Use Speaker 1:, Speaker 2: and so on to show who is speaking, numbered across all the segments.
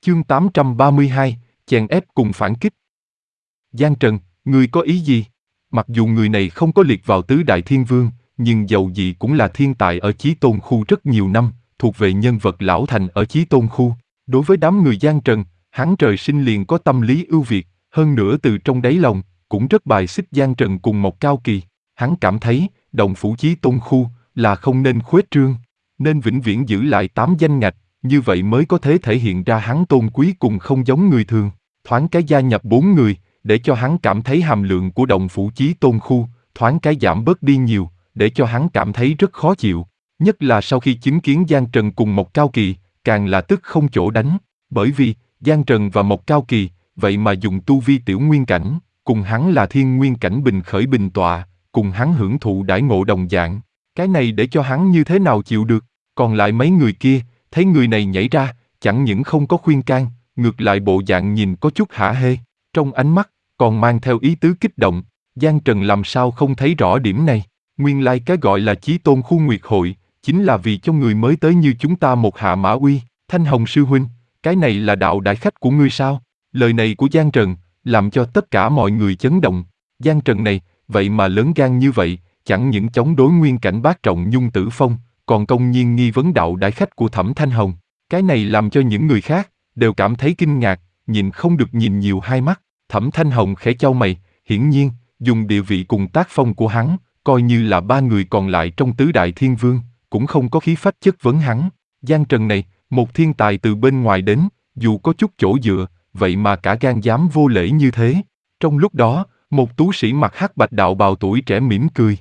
Speaker 1: Chương 832, chèn ép cùng phản kích. Giang Trần, ngươi có ý gì? Mặc dù người này không có liệt vào tứ đại thiên vương, nhưng dầu gì cũng là thiên tài ở Chí Tôn khu rất nhiều năm, thuộc về nhân vật lão thành ở Chí Tôn khu. Đối với đám người Giang Trần, hắn trời sinh liền có tâm lý ưu việt, hơn nữa từ trong đáy lòng, cũng rất bài xích Giang Trần cùng Mộc Cao Kỳ. Hắn cảm thấy, động phủ Chí Tôn khu là không nên khuếch trương, nên vĩnh viễn giữ lại 8 danh ngạch, như vậy mới có thể thể hiện ra hắn tôn quý cùng không giống người thường. Thoáng cái gia nhập 4 người, để cho hắn cảm thấy hàm lượng của động phủ Chí Tôn khu, thoáng cái giảm bớt đi nhiều, để cho hắn cảm thấy rất khó chịu. Nhất là sau khi chứng kiến Giang Trần cùng Mộc Cao Kỳ, càng là tức không chỗ đánh. Bởi vì, Giang Trần và Mộc Cao Kỳ, vậy mà dùng tu vi tiểu nguyên cảnh, cùng hắn là thiên nguyên cảnh bình khởi bình tọa, cùng hắn hưởng thụ đãi ngộ đồng dạng. Cái này để cho hắn như thế nào chịu được. Còn lại mấy người kia, thấy người này nhảy ra, chẳng những không có khuyên can, ngược lại bộ dạng nhìn có chút hả hê, trong ánh mắt, còn mang theo ý tứ kích động. Giang Trần làm sao không thấy rõ điểm này. Nguyên lai cái gọi là Chí Tôn khu nguyệt hội, chính là vì cho người mới tới như chúng ta một hạ mã uy. Thanh Hồng sư huynh, cái này là đạo đại khách của ngươi sao? Lời này của Giang Trần, làm cho tất cả mọi người chấn động. Giang Trần này, vậy mà lớn gan như vậy, chẳng những chống đối nguyên cảnh bát trọng Nhung Tử Phong, còn công nhiên nghi vấn đạo đại khách của Thẩm Thanh Hồng. Cái này làm cho những người khác, đều cảm thấy kinh ngạc, nhìn không được nhìn nhiều hai mắt. Thẩm Thanh Hồng khẽ chau mày, hiển nhiên, dùng địa vị cùng tác phong của hắn, coi như là 3 người còn lại trong tứ đại thiên vương, cũng không có khí phách chất vấn hắn. Giang Trần này, một thiên tài từ bên ngoài đến, dù có chút chỗ dựa, vậy mà cả gan dám vô lễ như thế. Trong lúc đó, một tú sĩ mặc hắc bạch đạo bào tuổi trẻ mỉm cười.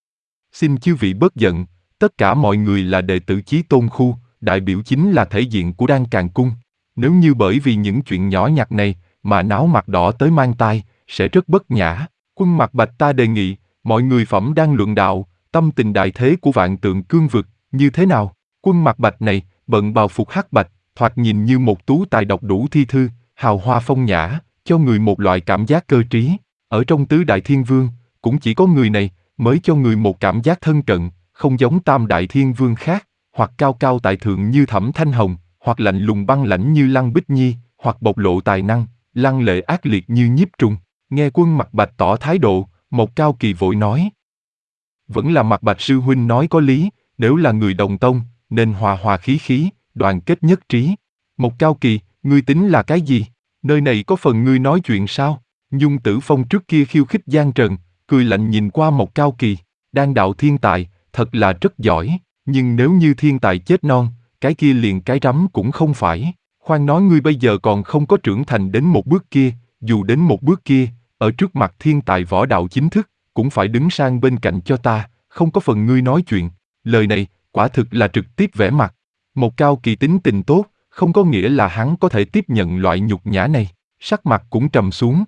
Speaker 1: Xin chư vị bớt giận, tất cả mọi người là đệ tử Chí Tôn khu, đại biểu chính là thể diện của Đan Càn Cung. Nếu như bởi vì những chuyện nhỏ nhặt này, mà náo mặt đỏ tới mang tai, sẽ rất bất nhã. Quân Mặc Bạch ta đề nghị, mọi người phẩm đang luận đạo, tâm tình đại thế của vạn tượng cương vực, như thế nào? Quân Mặc Bạch này, bận bào phục hắc bạch, thoạt nhìn như một tú tài đọc đủ thi thư, hào hoa phong nhã, cho người một loại cảm giác cơ trí. Ở trong tứ đại thiên vương, cũng chỉ có người này, mới cho người một cảm giác thân cận, không giống tam đại thiên vương khác, hoặc cao cao tại thượng như Thẩm Thanh Hồng, hoặc lạnh lùng băng lãnh như Lăng Bích Nhi, hoặc bộc lộ tài năng, lăng lệ ác liệt như Nhiếp Trùng. Nghe Quân Mặc Bạch tỏ thái độ, Mộc Cao Kỳ vội nói. Vẫn là Mặc Bạch sư huynh nói có lý, nếu là người đồng tông, nên hòa hòa khí khí, đoàn kết nhất trí. Mộc Cao Kỳ, ngươi tính là cái gì? Nơi này có phần ngươi nói chuyện sao? Nhung Tử Phong trước kia khiêu khích Giang Trần, cười lạnh nhìn qua Mộc Cao Kỳ. Đan đạo thiên tài, thật là rất giỏi, nhưng nếu như thiên tài chết non, cái kia liền cái rắm cũng không phải. Khoan nói ngươi bây giờ còn không có trưởng thành đến một bước kia, dù đến một bước kia, ở trước mặt thiên tài võ đạo chính thức, cũng phải đứng sang bên cạnh cho ta, không có phần ngươi nói chuyện. Lời này, quả thực là trực tiếp vẽ mặt. Mộc Cao Kỳ tính tình tốt, không có nghĩa là hắn có thể tiếp nhận loại nhục nhã này, sắc mặt cũng trầm xuống.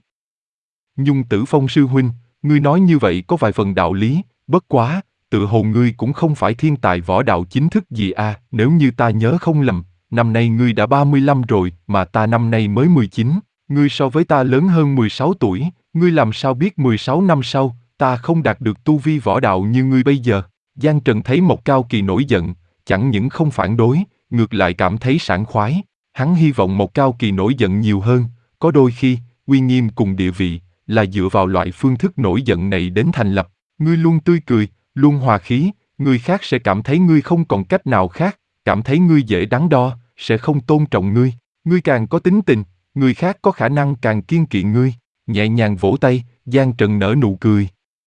Speaker 1: Nhung Tử Phong sư huynh, ngươi nói như vậy có vài phần đạo lý, bất quá, tự hồ ngươi cũng không phải thiên tài võ đạo chính thức gì à, nếu như ta nhớ không lầm, năm nay ngươi đã 35 rồi, mà ta năm nay mới 19, ngươi so với ta lớn hơn 16 tuổi, ngươi làm sao biết 16 năm sau, ta không đạt được tu vi võ đạo như ngươi bây giờ. Giang Trần thấy Mộc Cao Kỳ nổi giận, chẳng những không phản đối, ngược lại cảm thấy sảng khoái. Hắn hy vọng Mộc Cao Kỳ nổi giận nhiều hơn, có đôi khi, uy nghiêm cùng địa vị, là dựa vào loại phương thức nổi giận này đến thành lập. Ngươi luôn tươi cười, luôn hòa khí, người khác sẽ cảm thấy ngươi không còn cách nào khác, cảm thấy ngươi dễ đắn đo, sẽ không tôn trọng ngươi. Ngươi càng có tính tình, người khác có khả năng càng kiêng kỵ ngươi. Nhẹ nhàng vỗ tay, Giang Trần nở nụ cười.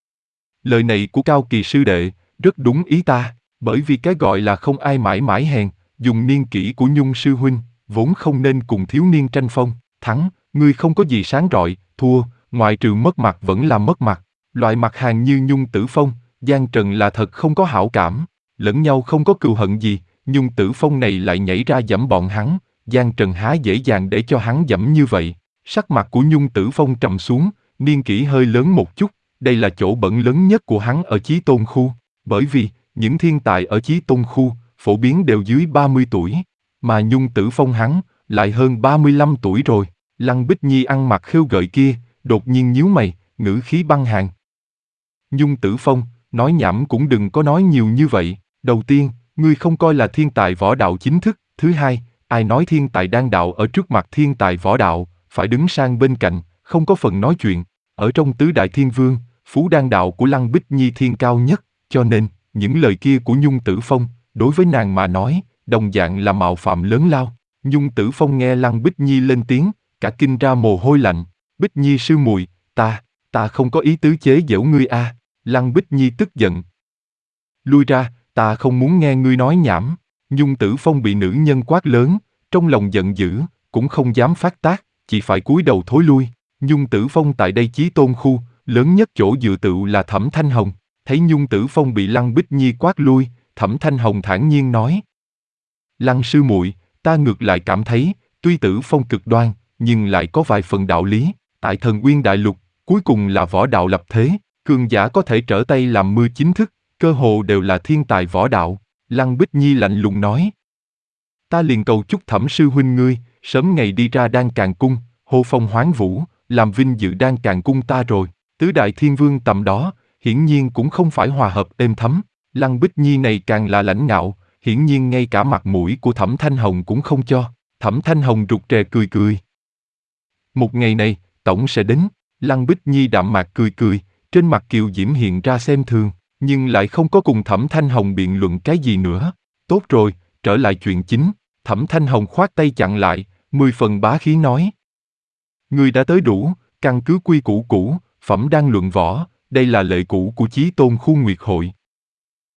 Speaker 1: Lời này của Cao Kỳ sư đệ, rất đúng ý ta, bởi vì cái gọi là không ai mãi mãi hèn, dùng niên kỷ của Nhung sư huynh, vốn không nên cùng thiếu niên tranh phong. Thắng, ngươi không có gì sáng rọi, thua, ngoại trừ mất mặt vẫn là mất mặt. Loại mặt hàng như Nhung Tử Phong, Giang Trần là thật không có hảo cảm, lẫn nhau không có cừu hận gì, Nhung Tử Phong này lại nhảy ra giẫm bọn hắn, Giang Trần há dễ dàng để cho hắn giẫm như vậy. Sắc mặt của Nhung Tử Phong trầm xuống, niên kỷ hơi lớn một chút, đây là chỗ bẩn lớn nhất của hắn ở Chí Tôn khu, bởi vì những thiên tài ở Chí Tôn khu phổ biến đều dưới 30 tuổi, mà Nhung Tử Phong hắn lại hơn 35 tuổi rồi. Lăng Bích Nhi ăn mặc khêu gợi kia, đột nhiên nhíu mày, ngữ khí băng hàn. Nhung Tử Phong, nói nhảm cũng đừng có nói nhiều như vậy. Đầu tiên, ngươi không coi là thiên tài võ đạo chính thức. Thứ hai, Ai nói thiên tài đan đạo ở trước mặt thiên tài võ đạo, phải đứng sang bên cạnh, không có phần nói chuyện. Ở trong tứ đại thiên vương, phú đan đạo của Lăng Bích Nhi thiên cao nhất, cho nên, những lời kia của Nhung Tử Phong, đối với nàng mà nói, đồng dạng là mạo phạm lớn lao. Nhung Tử Phong nghe Lăng Bích Nhi lên tiếng, cả kinh ra mồ hôi lạnh. Bích Nhi sư muội, ta không có ý tứ chế giễu ngươi a. Lăng Bích Nhi tức giận. Lui ra, ta không muốn nghe ngươi nói nhảm. Nhung Tử Phong bị nữ nhân quát lớn, trong lòng giận dữ, cũng không dám phát tác, chỉ phải cúi đầu thối lui. Nhung Tử Phong tại đây Chí Tôn khu, lớn nhất chỗ dựa tựu là Thẩm Thanh Hồng. Thấy Nhung Tử Phong bị Lăng Bích Nhi quát lui, Thẩm Thanh Hồng thản nhiên nói: Lăng sư muội, ta ngược lại cảm thấy, tuy Tử Phong cực đoan, nhưng lại có vài phần đạo lý. Tại Thần Uyên Đại Lục, cuối cùng là võ đạo lập thế, cường giả có thể trở tay làm mưa chính thức, cơ hồ đều là thiên tài võ đạo. Lăng Bích Nhi lạnh lùng nói: Ta liền cầu chúc Thẩm sư huynh ngươi, sớm ngày đi ra Đan Càn Cung, hô phong hoán vũ, làm vinh dự Đan Càn Cung ta rồi. Tứ đại thiên vương tầm đó, hiển nhiên cũng không phải hòa hợp êm thấm. Lăng Bích Nhi này càng là lãnh ngạo, hiển nhiên ngay cả mặt mũi của Thẩm Thanh Hồng cũng không cho. Thẩm Thanh Hồng rụt rè cười cười. Một ngày này, tổng sẽ đến. Lăng Bích Nhi đạm mạc cười cười, trên mặt kiều diễm hiện ra xem thường, nhưng lại không có cùng Thẩm Thanh Hồng biện luận cái gì nữa. Tốt rồi, trở lại chuyện chính. Thẩm Thanh Hồng khoát tay chặn lại, 10 phần bá khí nói: Ngươi đã tới đủ, căn cứ quy củ cũ, phẩm đan luận võ, đây là lệ cũ của Chí Tôn khu Nguyệt Hội.